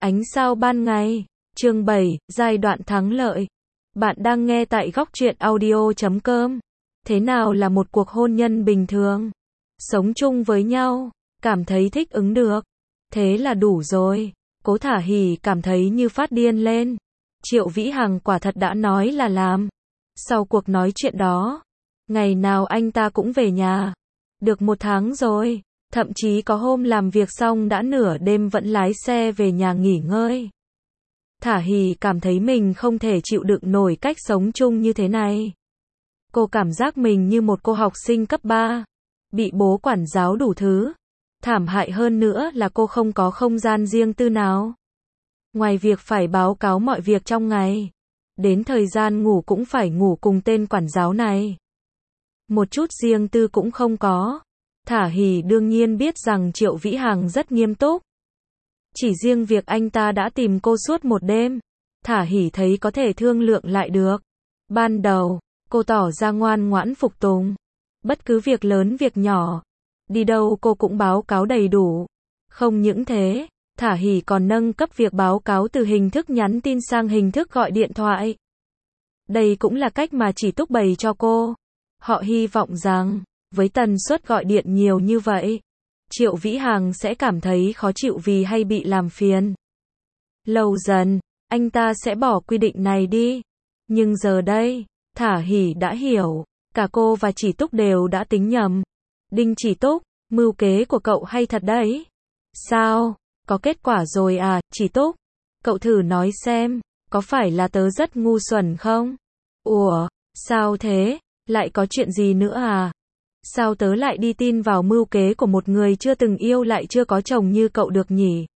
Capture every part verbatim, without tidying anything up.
Ánh sao ban ngày, chương bảy, giai đoạn thắng lợi. Bạn đang nghe tại góc truyện audio chấm com. Thế nào là một cuộc hôn nhân bình thường? Sống chung với nhau, cảm thấy thích ứng được. Thế là đủ rồi. Cố Thả Hỉ cảm thấy như phát điên lên. Triệu Vĩ Hằng quả thật đã nói là làm. Sau cuộc nói chuyện đó, ngày nào anh ta cũng về nhà. Được một tháng rồi. Thậm chí có hôm làm việc xong đã nửa đêm vẫn lái xe về nhà nghỉ ngơi. Thả Hỉ cảm thấy mình không thể chịu đựng nổi cách sống chung như thế này. Cô cảm giác mình như một cô học sinh cấp ba, bị bố quản giáo đủ thứ. Thảm hại hơn nữa là cô không có không gian riêng tư nào. Ngoài việc phải báo cáo mọi việc trong ngày, đến thời gian ngủ cũng phải ngủ cùng tên quản giáo này. Một chút riêng tư cũng không có. Thả Hỉ đương nhiên biết rằng Triệu Vĩ Hằng rất nghiêm túc. Chỉ riêng việc anh ta đã tìm cô suốt một đêm, Thả Hỉ thấy có thể thương lượng lại được. Ban đầu, cô tỏ ra ngoan ngoãn phục tùng. Bất cứ việc lớn việc nhỏ, đi đâu cô cũng báo cáo đầy đủ. Không những thế, Thả Hỉ còn nâng cấp việc báo cáo từ hình thức nhắn tin sang hình thức gọi điện thoại. Đây cũng là cách mà Chỉ Túc bày cho cô. Họ hy vọng rằng, với tần suất gọi điện nhiều như vậy, Triệu Vĩ Hằng sẽ cảm thấy khó chịu vì hay bị làm phiền. Lâu dần, anh ta sẽ bỏ quy định này đi. Nhưng giờ đây, Thả Hỉ đã hiểu, cả cô và Chỉ Túc đều đã tính nhầm. Đinh Chỉ Túc, mưu kế của cậu hay thật đấy. Sao, có kết quả rồi à, Chỉ Túc? Cậu thử nói xem, có phải là tớ rất ngu xuẩn không? Ủa, sao thế, lại có chuyện gì nữa à? Sao tớ lại đi tin vào mưu kế của một người chưa từng yêu lại chưa có chồng như cậu được nhỉ?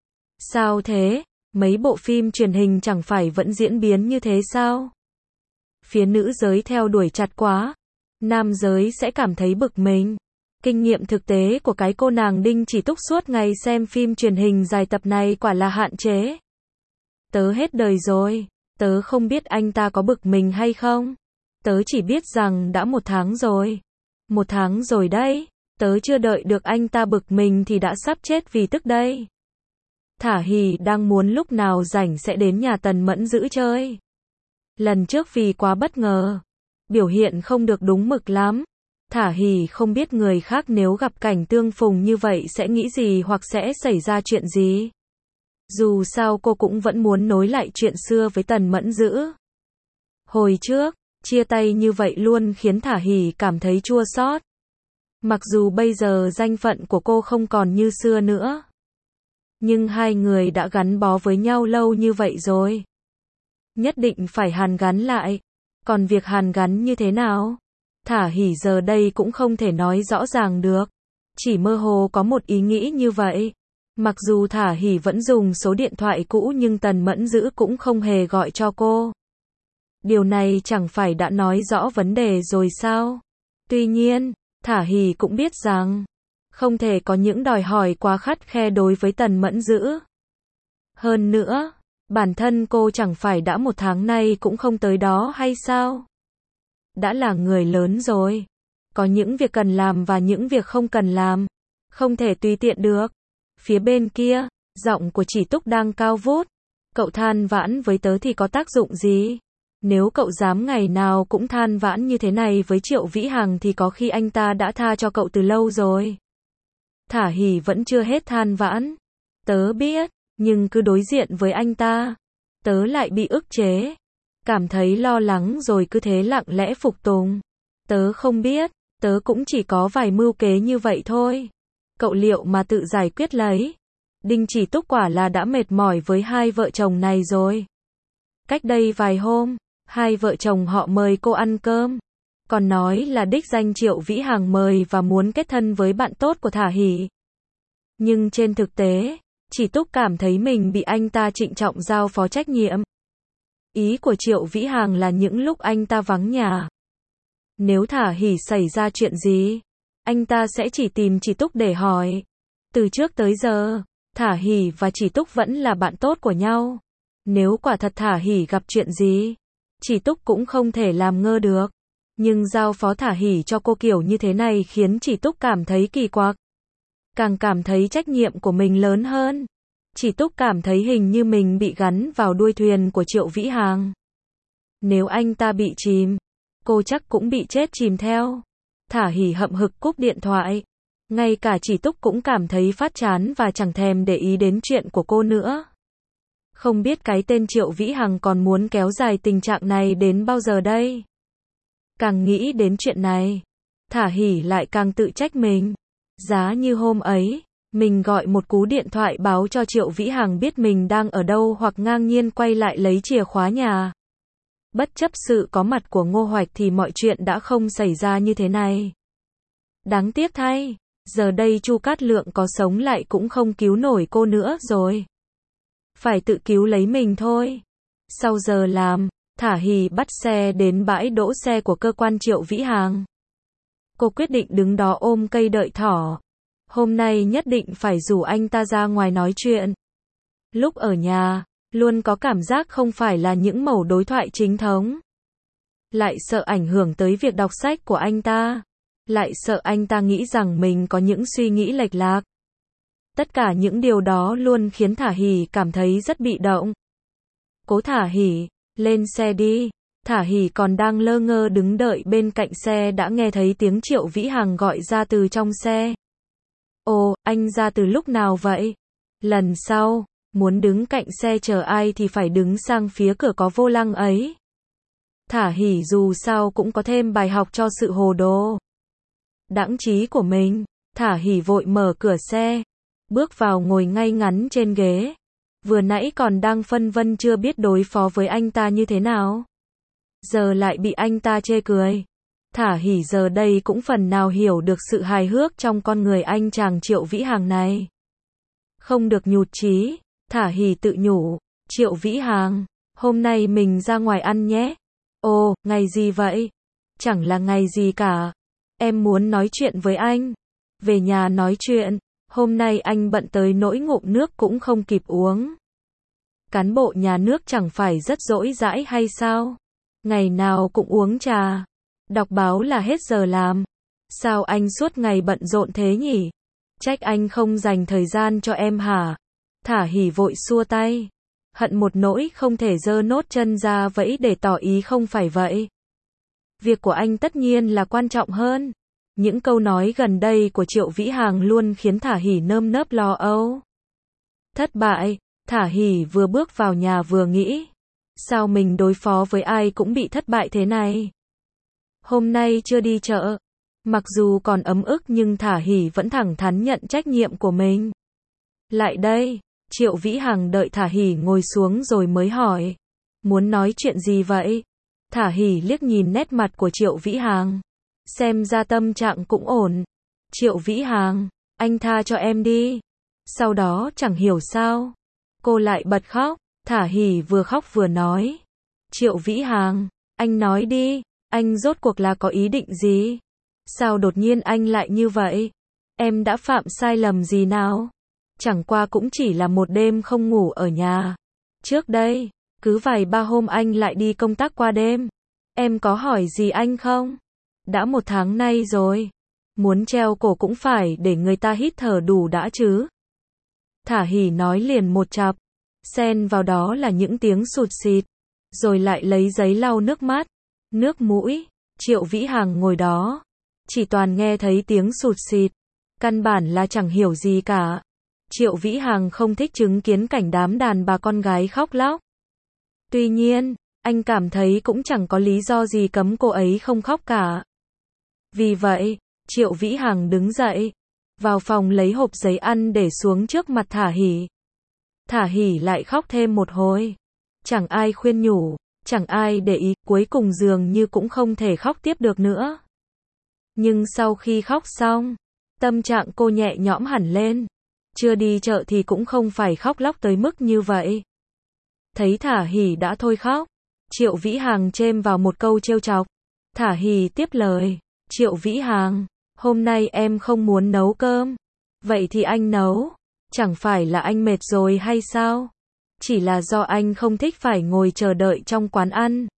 Sao thế? Mấy bộ phim truyền hình chẳng phải vẫn diễn biến như thế sao? Phía nữ giới theo đuổi chặt quá, nam giới sẽ cảm thấy bực mình. Kinh nghiệm thực tế của cái cô nàng Đinh Chỉ Túc suốt ngày xem phim truyền hình dài tập này quả là hạn chế. Tớ hết đời rồi, tớ không biết anh ta có bực mình hay không. Tớ chỉ biết rằng đã một tháng rồi. Một tháng rồi đấy, tớ chưa đợi được anh ta bực mình thì đã sắp chết vì tức đây. Thả Hỉ đang muốn lúc nào rảnh sẽ đến nhà Tần Mẫn Dữ chơi. Lần trước vì quá bất ngờ, biểu hiện không được đúng mực lắm. Thả Hỉ không biết người khác nếu gặp cảnh tương phùng như vậy sẽ nghĩ gì hoặc sẽ xảy ra chuyện gì. Dù sao cô cũng vẫn muốn nối lại chuyện xưa với Tần Mẫn Dữ. Hồi trước, chia tay như vậy luôn khiến Thả Hỉ cảm thấy chua xót. Mặc dù bây giờ danh phận của cô không còn như xưa nữa, nhưng hai người đã gắn bó với nhau lâu như vậy rồi. Nhất định phải hàn gắn lại. Còn việc hàn gắn như thế nào? Thả Hỉ giờ đây cũng không thể nói rõ ràng được. Chỉ mơ hồ có một ý nghĩ như vậy. Mặc dù Thả Hỉ vẫn dùng số điện thoại cũ nhưng Tần Mẫn Dữ cũng không hề gọi cho cô. Điều này chẳng phải đã nói rõ vấn đề rồi sao? Tuy nhiên, Thả Hỉ cũng biết rằng, không thể có những đòi hỏi quá khắt khe đối với Tần Mẫn Dữ. Hơn nữa, bản thân cô chẳng phải đã một tháng nay cũng không tới đó hay sao? Đã là người lớn rồi. Có những việc cần làm và những việc không cần làm. Không thể tùy tiện được. Phía bên kia, giọng của Chỉ Túc đang cao vút. Cậu than vãn với tớ thì có tác dụng gì? Nếu cậu dám ngày nào cũng than vãn như thế này với Triệu Vĩ Hằng thì có khi anh ta đã tha cho cậu từ lâu rồi. Thả Hỉ vẫn chưa hết than vãn. Tớ biết, nhưng cứ đối diện với anh ta, tớ lại bị ức chế. Cảm thấy lo lắng rồi cứ thế lặng lẽ phục tùng. Tớ không biết, tớ cũng chỉ có vài mưu kế như vậy thôi. Cậu liệu mà tự giải quyết lấy. Đinh Chỉ Túc quả là đã mệt mỏi với hai vợ chồng này rồi. Cách đây vài hôm, hai vợ chồng họ mời cô ăn cơm. Còn nói là đích danh Triệu Vĩ Hằng mời và muốn kết thân với bạn tốt của Thả Hỉ. Nhưng trên thực tế, Chỉ Túc cảm thấy mình bị anh ta trịnh trọng giao phó trách nhiệm. Ý của Triệu Vĩ Hằng là những lúc anh ta vắng nhà, nếu Thả Hỉ xảy ra chuyện gì, anh ta sẽ chỉ tìm Chỉ Túc để hỏi. Từ trước tới giờ, Thả Hỉ và Chỉ Túc vẫn là bạn tốt của nhau. Nếu quả thật Thả Hỉ gặp chuyện gì, Chỉ Túc cũng không thể làm ngơ được. Nhưng giao phó Thả Hỉ cho cô kiểu như thế này khiến Chỉ Túc cảm thấy kỳ quặc. Càng cảm thấy trách nhiệm của mình lớn hơn. Chỉ Túc cảm thấy hình như mình bị gắn vào đuôi thuyền của Triệu Vĩ Hàng. Nếu anh ta bị chìm, cô chắc cũng bị chết chìm theo. Thả Hỉ hậm hực cúp điện thoại. Ngay cả Chỉ Túc cũng cảm thấy phát chán và chẳng thèm để ý đến chuyện của cô nữa. Không biết cái tên Triệu Vĩ Hằng còn muốn kéo dài tình trạng này đến bao giờ đây? Càng nghĩ đến chuyện này, Thả Hỉ lại càng tự trách mình. Giá như hôm ấy, mình gọi một cú điện thoại báo cho Triệu Vĩ Hằng biết mình đang ở đâu hoặc ngang nhiên quay lại lấy chìa khóa nhà. Bất chấp sự có mặt của Ngô Hoạch thì mọi chuyện đã không xảy ra như thế này. Đáng tiếc thay, giờ đây Chu Cát Lượng có sống lại cũng không cứu nổi cô nữa rồi. Phải tự cứu lấy mình thôi. Sau giờ làm, Thả Hỉ bắt xe đến bãi đỗ xe của cơ quan Triệu Vĩ Hàng. Cô quyết định đứng đó ôm cây đợi thỏ. Hôm nay nhất định phải rủ anh ta ra ngoài nói chuyện. Lúc ở nhà, luôn có cảm giác không phải là những mẩu đối thoại chính thống. Lại sợ ảnh hưởng tới việc đọc sách của anh ta. Lại sợ anh ta nghĩ rằng mình có những suy nghĩ lệch lạc. Tất cả những điều đó luôn khiến Thả Hỉ cảm thấy rất bị động. Cố Thả Hỉ, lên xe đi. Thả Hỉ còn đang lơ ngơ đứng đợi bên cạnh xe đã nghe thấy tiếng Triệu Vĩ Hằng gọi ra từ trong xe. Ồ, anh ra từ lúc nào vậy? Lần sau, muốn đứng cạnh xe chờ ai thì phải đứng sang phía cửa có vô lăng ấy. Thả Hỉ dù sao cũng có thêm bài học cho sự hồ đồ. Đãng trí của mình, Thả Hỉ vội mở cửa xe, bước vào ngồi ngay ngắn trên ghế. Vừa nãy còn đang phân vân chưa biết đối phó với anh ta như thế nào. Giờ lại bị anh ta chê cười. Thả Hỉ giờ đây cũng phần nào hiểu được sự hài hước trong con người anh chàng Triệu Vĩ Hàng này. Không được nhụt chí, Thả Hỉ tự nhủ. Triệu Vĩ Hàng, hôm nay mình ra ngoài ăn nhé. Ồ, ngày gì vậy? Chẳng là ngày gì cả. Em muốn nói chuyện với anh. Về nhà nói chuyện. Hôm nay anh bận tới nỗi ngụm nước cũng không kịp uống. Cán bộ nhà nước chẳng phải rất dỗi dãi hay sao? Ngày nào cũng uống trà. Đọc báo là hết giờ làm. Sao anh suốt ngày bận rộn thế nhỉ? Trách anh không dành thời gian cho em hả? Thả Hỉ vội xua tay. Hận một nỗi không thể giơ nốt chân ra vẫy để tỏ ý không phải vậy. Việc của anh tất nhiên là quan trọng hơn. Những câu nói gần đây của Triệu Vĩ Hàng luôn khiến Thả Hỉ nơm nớp lo âu. Thất bại, Thả Hỉ vừa bước vào nhà vừa nghĩ. Sao mình đối phó với ai cũng bị thất bại thế này? Hôm nay chưa đi chợ. Mặc dù còn ấm ức nhưng Thả Hỉ vẫn thẳng thắn nhận trách nhiệm của mình. Lại đây, Triệu Vĩ Hằng đợi Thả Hỉ ngồi xuống rồi mới hỏi. Muốn nói chuyện gì vậy? Thả Hỉ liếc nhìn nét mặt của Triệu Vĩ Hàng. Xem ra tâm trạng cũng ổn. Triệu Vĩ Hàng, anh tha cho em đi. Sau đó chẳng hiểu sao, cô lại bật khóc. Thả Hỉ vừa khóc vừa nói. Triệu Vĩ Hàng, anh nói đi, anh rốt cuộc là có ý định gì? Sao đột nhiên anh lại như vậy? Em đã phạm sai lầm gì nào? Chẳng qua cũng chỉ là một đêm không ngủ ở nhà. Trước đây, cứ vài ba hôm anh lại đi công tác qua đêm. Em có hỏi gì anh không? Đã một tháng nay rồi. Muốn treo cổ cũng phải để người ta hít thở đủ đã chứ. Thả Hỉ nói liền một chặp. Xen vào đó là những tiếng sụt sịt. Rồi lại lấy giấy lau nước mắt, nước mũi. Triệu Vĩ Hằng ngồi đó. Chỉ toàn nghe thấy tiếng sụt sịt. Căn bản là chẳng hiểu gì cả. Triệu Vĩ Hằng không thích chứng kiến cảnh đám đàn bà con gái khóc lóc. Tuy nhiên, anh cảm thấy cũng chẳng có lý do gì cấm cô ấy không khóc cả. Vì vậy, Triệu Vĩ Hằng đứng dậy, vào phòng lấy hộp giấy ăn để xuống trước mặt Thả Hỉ. Thả Hỉ lại khóc thêm một hồi. Chẳng ai khuyên nhủ, chẳng ai để ý, cuối cùng dường như cũng không thể khóc tiếp được nữa. Nhưng sau khi khóc xong, tâm trạng cô nhẹ nhõm hẳn lên. Chưa đi chợ thì cũng không phải khóc lóc tới mức như vậy. Thấy Thả Hỉ đã thôi khóc, Triệu Vĩ Hằng chêm vào một câu trêu chọc. Thả Hỉ tiếp lời. Triệu Vĩ Hằng, hôm nay em không muốn nấu cơm. Vậy thì anh nấu. Chẳng phải là anh mệt rồi hay sao? Chỉ là do anh không thích phải ngồi chờ đợi trong quán ăn.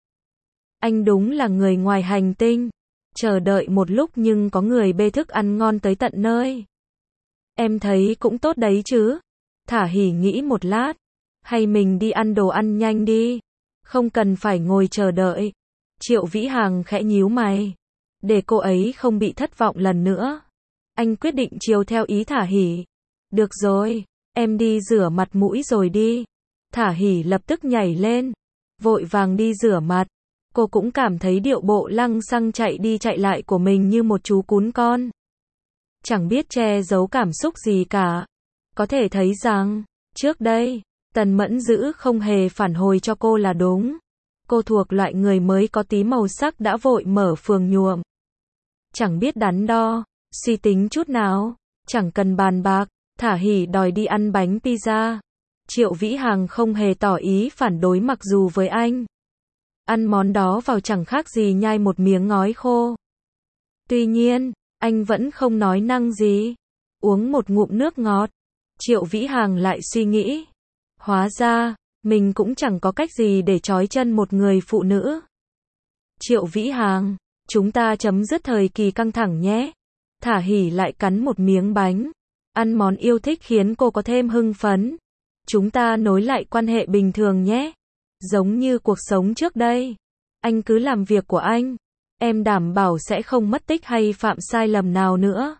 Anh đúng là người ngoài hành tinh. Chờ đợi một lúc nhưng có người bê thức ăn ngon tới tận nơi. Em thấy cũng tốt đấy chứ. Thả Hỉ nghĩ một lát. Hay mình đi ăn đồ ăn nhanh đi. Không cần phải ngồi chờ đợi. Triệu Vĩ Hằng khẽ nhíu mày. Để cô ấy không bị thất vọng lần nữa. Anh quyết định chiều theo ý Thả Hỉ. Được rồi, em đi rửa mặt mũi rồi đi. Thả Hỉ lập tức nhảy lên. Vội vàng đi rửa mặt. Cô cũng cảm thấy điệu bộ lăng xăng chạy đi chạy lại của mình như một chú cún con. Chẳng biết che giấu cảm xúc gì cả. Có thể thấy rằng, trước đây, Tần Mẫn Dữ không hề phản hồi cho cô là đúng. Cô thuộc loại người mới có tí màu sắc đã vội mở phường nhuộm. Chẳng biết đắn đo, suy tính chút nào, chẳng cần bàn bạc, Thả Hỉ đòi đi ăn bánh pizza. Triệu Vĩ Hằng không hề tỏ ý phản đối mặc dù với anh. Ăn món đó vào chẳng khác gì nhai một miếng ngói khô. Tuy nhiên, anh vẫn không nói năng gì. Uống một ngụm nước ngọt. Triệu Vĩ Hằng lại suy nghĩ. Hóa ra, mình cũng chẳng có cách gì để trói chân một người phụ nữ. Triệu Vĩ Hằng, chúng ta chấm dứt thời kỳ căng thẳng nhé. Thả Hỉ lại cắn một miếng bánh. Ăn món yêu thích khiến cô có thêm hưng phấn. Chúng ta nối lại quan hệ bình thường nhé. Giống như cuộc sống trước đây. Anh cứ làm việc của anh. Em đảm bảo sẽ không mất tích hay phạm sai lầm nào nữa.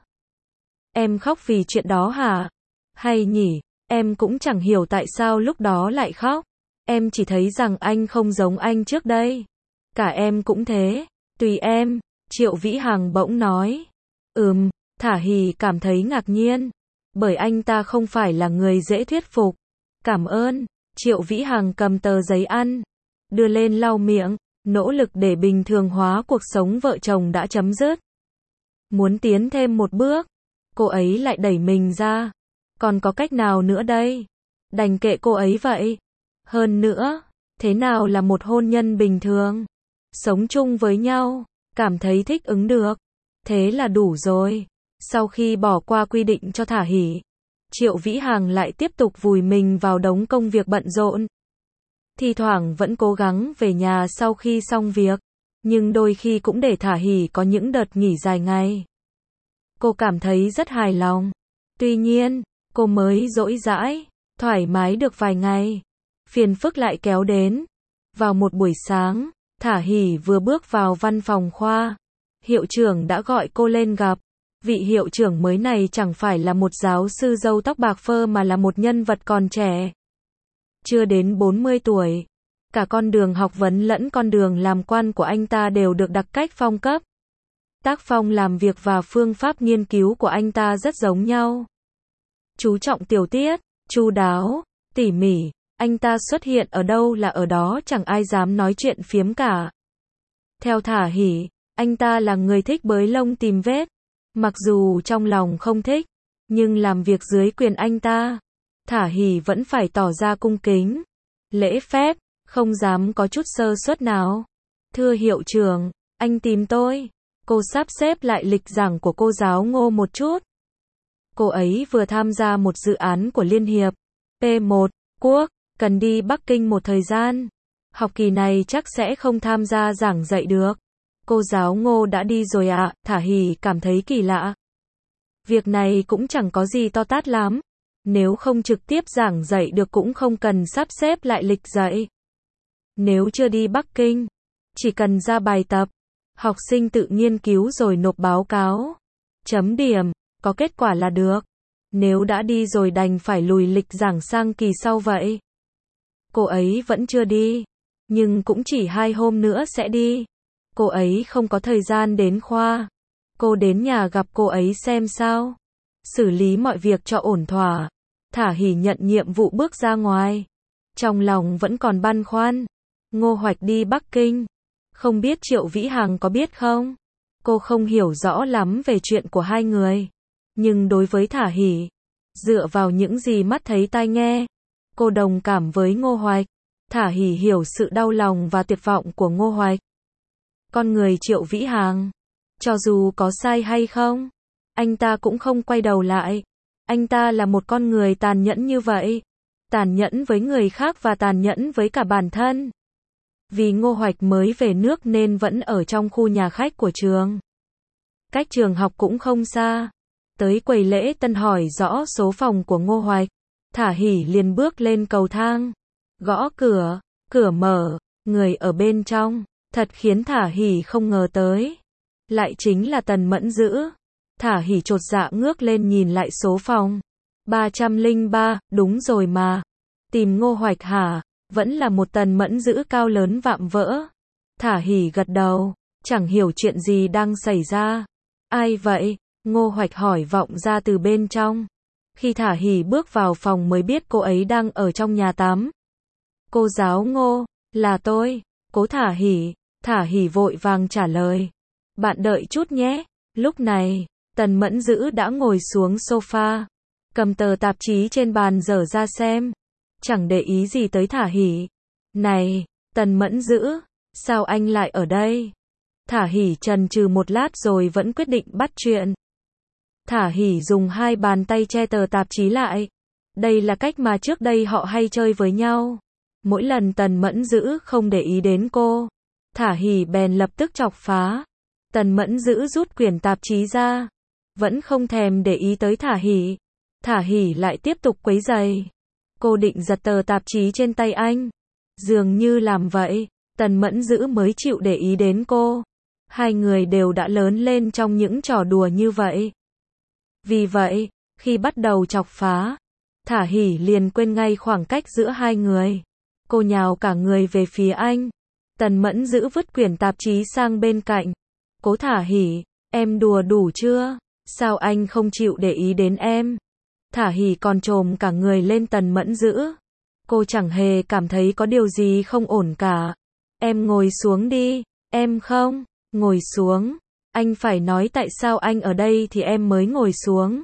Em khóc vì chuyện đó hả? Hay nhỉ, em cũng chẳng hiểu tại sao lúc đó lại khóc. Em chỉ thấy rằng anh không giống anh trước đây. Cả em cũng thế. Tùy em, Triệu Vĩ Hằng bỗng nói. Ừm, Thả Hỉ cảm thấy ngạc nhiên. Bởi anh ta không phải là người dễ thuyết phục. Cảm ơn. Triệu Vĩ Hằng cầm tờ giấy ăn. Đưa lên lau miệng. Nỗ lực để bình thường hóa cuộc sống vợ chồng đã chấm dứt. Muốn tiến thêm một bước. Cô ấy lại đẩy mình ra. Còn có cách nào nữa đây? Đành kệ cô ấy vậy. Hơn nữa, thế nào là một hôn nhân bình thường? Sống chung với nhau, cảm thấy thích ứng được. Thế là đủ rồi. Sau khi bỏ qua quy định cho Thả Hỉ, Triệu Vĩ Hằng lại tiếp tục vùi mình vào đống công việc bận rộn. Thì thoảng vẫn cố gắng về nhà sau khi xong việc, nhưng đôi khi cũng để Thả Hỉ có những đợt nghỉ dài ngày. Cô cảm thấy rất hài lòng. Tuy nhiên, cô mới dỗi dãi, thoải mái được vài ngày. Phiền phức lại kéo đến. Vào một buổi sáng, Thả Hỉ vừa bước vào văn phòng khoa. Hiệu trưởng đã gọi cô lên gặp. Vị hiệu trưởng mới này chẳng phải là một giáo sư râu tóc bạc phơ mà là một nhân vật còn trẻ. Chưa đến bốn mươi tuổi. Cả con đường học vấn lẫn con đường làm quan của anh ta đều được đặc cách phong cấp. Tác phong làm việc và phương pháp nghiên cứu của anh ta rất giống nhau. Chú trọng tiểu tiết, chu đáo, tỉ mỉ. Anh ta xuất hiện ở đâu là ở đó chẳng ai dám nói chuyện phiếm cả. Theo Thả Hỉ, anh ta là người thích bới lông tìm vết. Mặc dù trong lòng không thích, nhưng làm việc dưới quyền anh ta, Thả Hỉ vẫn phải tỏ ra cung kính, lễ phép, không dám có chút sơ suất nào. Thưa hiệu trưởng, anh tìm tôi. Cô sắp xếp lại lịch giảng của cô giáo Ngô một chút. Cô ấy vừa tham gia một dự án của Liên hiệp P một Quốc, cần đi Bắc Kinh một thời gian. Học kỳ này chắc sẽ không tham gia giảng dạy được. Cô giáo Ngô đã đi rồi ạ. À, Thả Hỉ cảm thấy kỳ lạ. Việc này cũng chẳng có gì to tát lắm. Nếu không trực tiếp giảng dạy được cũng không cần sắp xếp lại lịch dạy. Nếu chưa đi Bắc Kinh, chỉ cần ra bài tập, học sinh tự nghiên cứu rồi nộp báo cáo, chấm điểm, có kết quả là được. Nếu đã đi rồi đành phải lùi lịch giảng sang kỳ sau vậy. Cô ấy vẫn chưa đi, nhưng cũng chỉ hai hôm nữa sẽ đi. Cô ấy không có thời gian đến khoa. Cô đến nhà gặp cô ấy xem sao. Xử lý mọi việc cho ổn thỏa. Thả Hỉ nhận nhiệm vụ bước ra ngoài. Trong lòng vẫn còn băn khoăn. Ngô Hoạch đi Bắc Kinh. Không biết Triệu Vĩ Hằng có biết không? Cô không hiểu rõ lắm về chuyện của hai người. Nhưng đối với Thả Hỉ, dựa vào những gì mắt thấy tai nghe, cô đồng cảm với Ngô Hoạch. Thả Hỉ hiểu sự đau lòng và tuyệt vọng của Ngô Hoạch. Con người Triệu Vĩ Hằng, cho dù có sai hay không, anh ta cũng không quay đầu lại. Anh ta là một con người tàn nhẫn như vậy. Tàn nhẫn với người khác và tàn nhẫn với cả bản thân. Vì Ngô Hoạch mới về nước nên vẫn ở trong khu nhà khách của trường. Cách trường học cũng không xa. Tới quầy lễ tân hỏi rõ số phòng của Ngô Hoạch. Thả Hỉ liền bước lên cầu thang, gõ cửa, cửa mở, người ở bên trong, thật khiến Thả Hỉ không ngờ tới. Lại chính là Tần Mẫn Dữ. Thả Hỉ chột dạ ngước lên nhìn lại số phòng. ba trăm lẻ ba, đúng rồi mà. Tìm Ngô Hoạch hả? Vẫn là một Tần Mẫn Dữ cao lớn vạm vỡ. Thả Hỉ gật đầu, chẳng hiểu chuyện gì đang xảy ra. Ai vậy? Ngô Hoạch hỏi vọng ra từ bên trong. Khi Thả Hỉ bước vào phòng mới biết cô ấy đang ở trong nhà tắm. Cô giáo Ngô, là tôi, Cố Thả Hỉ. Thả Hỉ vội vàng trả lời. Bạn đợi chút nhé. Lúc này, Tần Mẫn Dữ đã ngồi xuống sofa, cầm tờ tạp chí trên bàn dở ra xem, chẳng để ý gì tới Thả Hỉ. Này, Tần Mẫn Dữ, sao anh lại ở đây? Thả Hỉ chần chừ một lát rồi vẫn quyết định bắt chuyện. Thả Hỉ dùng hai bàn tay che tờ tạp chí lại. Đây là cách mà trước đây họ hay chơi với nhau. Mỗi lần Tần Mẫn Dữ không để ý đến cô, Thả Hỉ bèn lập tức chọc phá. Tần Mẫn Dữ rút quyển tạp chí ra, vẫn không thèm để ý tới Thả Hỉ. Thả Hỉ lại tiếp tục quấy rầy. Cô định giật tờ tạp chí trên tay anh. Dường như làm vậy, Tần Mẫn Dữ mới chịu để ý đến cô. Hai người đều đã lớn lên trong những trò đùa như vậy. Vì vậy, khi bắt đầu chọc phá, Thả Hỉ liền quên ngay khoảng cách giữa hai người. Cô nhào cả người về phía anh. Tần Mẫn Dữ vứt quyển tạp chí sang bên cạnh. Cố Thả Hỉ, em đùa đủ chưa? Sao anh không chịu để ý đến em? Thả Hỉ còn chồm cả người lên Tần Mẫn Dữ. Cô chẳng hề cảm thấy có điều gì không ổn cả. Em ngồi xuống đi. Em không, ngồi xuống. Anh phải nói tại sao anh ở đây thì em mới ngồi xuống.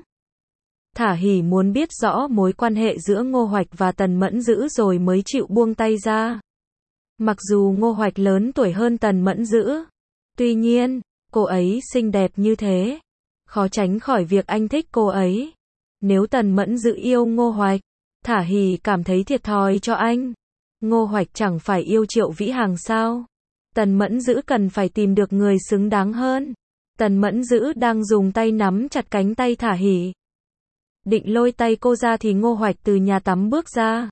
Thả Hỉ muốn biết rõ mối quan hệ giữa Ngô Hoạch và Tần Mẫn Dữ rồi mới chịu buông tay ra. Mặc dù Ngô Hoạch lớn tuổi hơn Tần Mẫn Dữ, tuy nhiên, cô ấy xinh đẹp như thế, khó tránh khỏi việc anh thích cô ấy. Nếu Tần Mẫn Dữ yêu Ngô Hoạch, Thả Hỉ cảm thấy thiệt thòi cho anh. Ngô Hoạch chẳng phải yêu Triệu Vĩ Hằng sao? Tần Mẫn Dữ cần phải tìm được người xứng đáng hơn. Tần Mẫn Dữ đang dùng tay nắm chặt cánh tay Thả Hỉ. Định lôi tay cô ra thì Ngô Hoạch từ nhà tắm bước ra.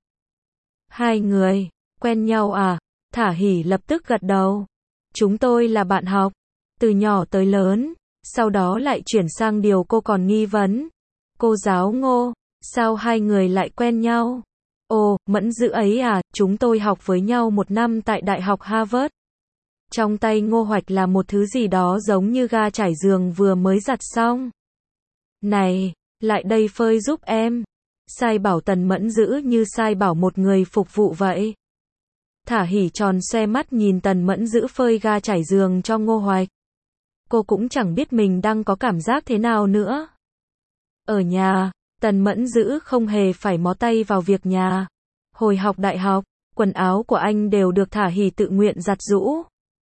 Hai người, quen nhau à? Thả Hỉ lập tức gật đầu. Chúng tôi là bạn học, từ nhỏ tới lớn, sau đó lại chuyển sang điều cô còn nghi vấn. Cô giáo Ngô, sao hai người lại quen nhau? Ồ, Mẫn Dữ ấy à, chúng tôi học với nhau một năm tại Đại học Harvard. Trong tay Ngô Hoạch là một thứ gì đó giống như ga trải giường vừa mới giặt xong. Này, lại đây phơi giúp em. Sai bảo Tần Mẫn Dữ như sai bảo một người phục vụ vậy. Thả Hỉ tròn xoe mắt nhìn Tần Mẫn Dữ phơi ga trải giường cho Ngô Hoạch. Cô cũng chẳng biết mình đang có cảm giác thế nào nữa. Ở nhà, Tần Mẫn Dữ không hề phải mó tay vào việc nhà. Hồi học đại học, quần áo của anh đều được Thả Hỉ tự nguyện giặt giũ.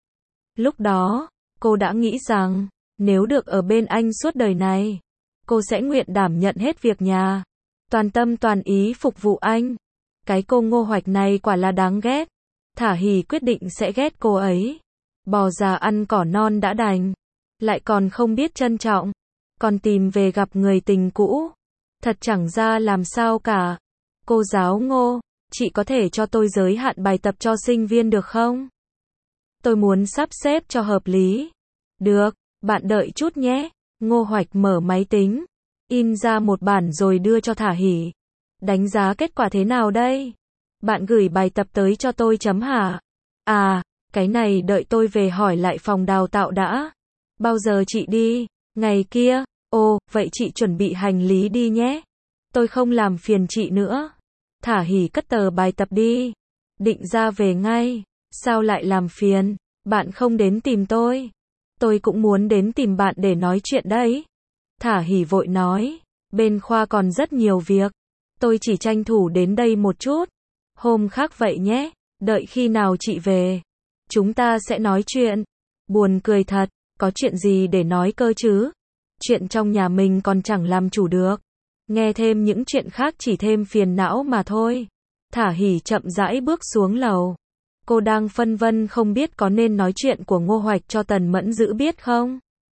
Lúc đó, cô đã nghĩ rằng, nếu được ở bên anh suốt đời này, cô sẽ nguyện đảm nhận hết việc nhà, toàn tâm toàn ý phục vụ anh. Cái cô Ngô Hoạch này quả là đáng ghét. Thả Hỉ quyết định sẽ ghét cô ấy. Bò già ăn cỏ non đã đành, lại còn không biết trân trọng, còn tìm về gặp người tình cũ. Thật chẳng ra làm sao cả. Cô giáo Ngô, chị có thể cho tôi giới hạn bài tập cho sinh viên được không? Tôi muốn sắp xếp cho hợp lý. Được, bạn đợi chút nhé. Ngô Hoạch mở máy tính, in ra một bản rồi đưa cho Thả Hỉ. Đánh giá kết quả thế nào đây? Bạn gửi bài tập tới cho tôi chấm hả? À, cái này đợi tôi về hỏi lại phòng đào tạo đã. Bao giờ chị đi? Ngày kia. Ồ, vậy chị chuẩn bị hành lý đi nhé. Tôi không làm phiền chị nữa. Thả Hỉ cất tờ bài tập đi. Định ra về ngay. Sao lại làm phiền? Bạn không đến tìm tôi. Tôi cũng muốn đến tìm bạn để nói chuyện đấy. Thả Hỉ vội nói. Bên khoa còn rất nhiều việc. Tôi chỉ tranh thủ đến đây một chút. Hôm khác vậy nhé. Đợi khi nào chị về, chúng ta sẽ nói chuyện. Buồn cười thật. Có chuyện gì để nói cơ chứ? Chuyện trong nhà mình còn chẳng làm chủ được. Nghe thêm những chuyện khác chỉ thêm phiền não mà thôi. Thả Hỉ chậm rãi bước xuống lầu. Cô đang phân vân không biết có nên nói chuyện của Ngô Hoạch cho Tần Mẫn Dữ biết không.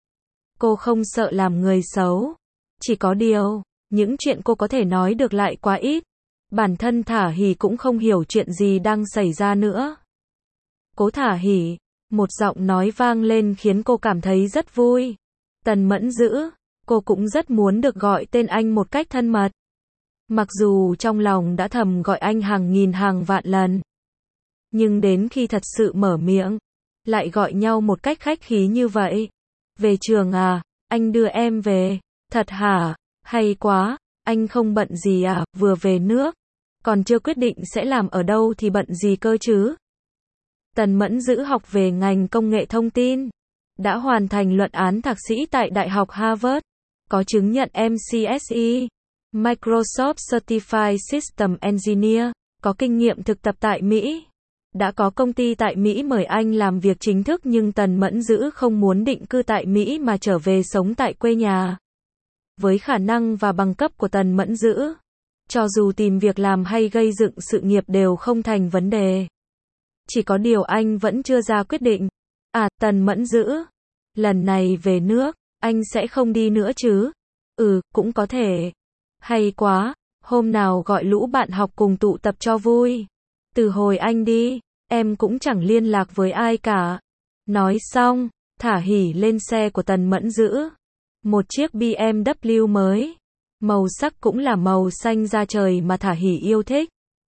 Cô không sợ làm người xấu. Chỉ có điều, những chuyện cô có thể nói được lại quá ít. Bản thân Thả Hỉ cũng không hiểu chuyện gì đang xảy ra nữa. Cố Thả Hỉ, một giọng nói vang lên khiến cô cảm thấy rất vui. Tần Mẫn Dữ, cô cũng rất muốn được gọi tên anh một cách thân mật. Mặc dù trong lòng đã thầm gọi anh hàng nghìn hàng vạn lần. Nhưng đến khi thật sự mở miệng, lại gọi nhau một cách khách khí như vậy. Về trường à, anh đưa em về. Thật hả, hay quá, anh không bận gì à, vừa về nước. Còn chưa quyết định sẽ làm ở đâu thì bận gì cơ chứ. Tần Mẫn Dữ học về ngành công nghệ thông tin. Đã hoàn thành luận án thạc sĩ tại Đại học Harvard. Có chứng nhận em xê ét e, Microsoft Certified System Engineer. Có kinh nghiệm thực tập tại Mỹ. Đã có công ty tại Mỹ mời anh làm việc chính thức nhưng Tần Mẫn Dữ không muốn định cư tại Mỹ mà trở về sống tại quê nhà. Với khả năng và bằng cấp của Tần Mẫn Dữ, cho dù tìm việc làm hay gây dựng sự nghiệp đều không thành vấn đề. Chỉ có điều anh vẫn chưa ra quyết định. À, Tần Mẫn Dữ, lần này về nước, anh sẽ không đi nữa chứ? Ừ, cũng có thể. Hay quá, hôm nào gọi lũ bạn học cùng tụ tập cho vui. Từ hồi anh đi, em cũng chẳng liên lạc với ai cả. Nói xong, Thả Hỉ lên xe của Tần Mẫn Dữ. Một chiếc bê em vê mới. Màu sắc cũng là màu xanh da trời mà Thả Hỉ yêu thích.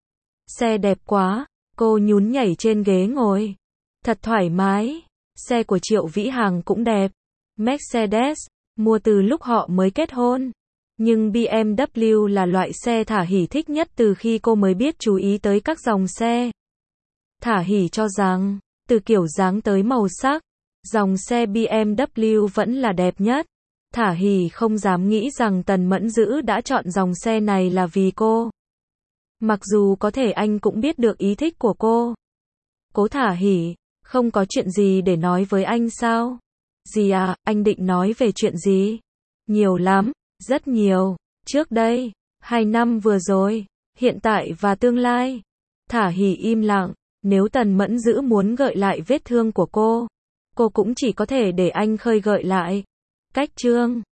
Xe đẹp quá, cô nhún nhảy trên ghế ngồi. Thật thoải mái. Xe của Triệu Vĩ Hằng cũng đẹp. Mercedes, mua từ lúc họ mới kết hôn. Nhưng bê em vê là loại xe Thả Hỉ thích nhất từ khi cô mới biết chú ý tới các dòng xe. Thả Hỉ cho rằng, từ kiểu dáng tới màu sắc, dòng xe bê em vê vẫn là đẹp nhất. Thả Hỉ không dám nghĩ rằng Tần Mẫn Dữ đã chọn dòng xe này là vì cô. Mặc dù có thể anh cũng biết được ý thích của cô. Cố Thả Hỉ, không có chuyện gì để nói với anh sao? Gì à, anh định nói về chuyện gì? Nhiều lắm, rất nhiều. Trước đây, hai năm vừa rồi, hiện tại và tương lai. Thả Hỉ im lặng, nếu Tần Mẫn Dữ muốn gợi lại vết thương của cô, cô cũng chỉ có thể để anh khơi gợi lại. Cách chương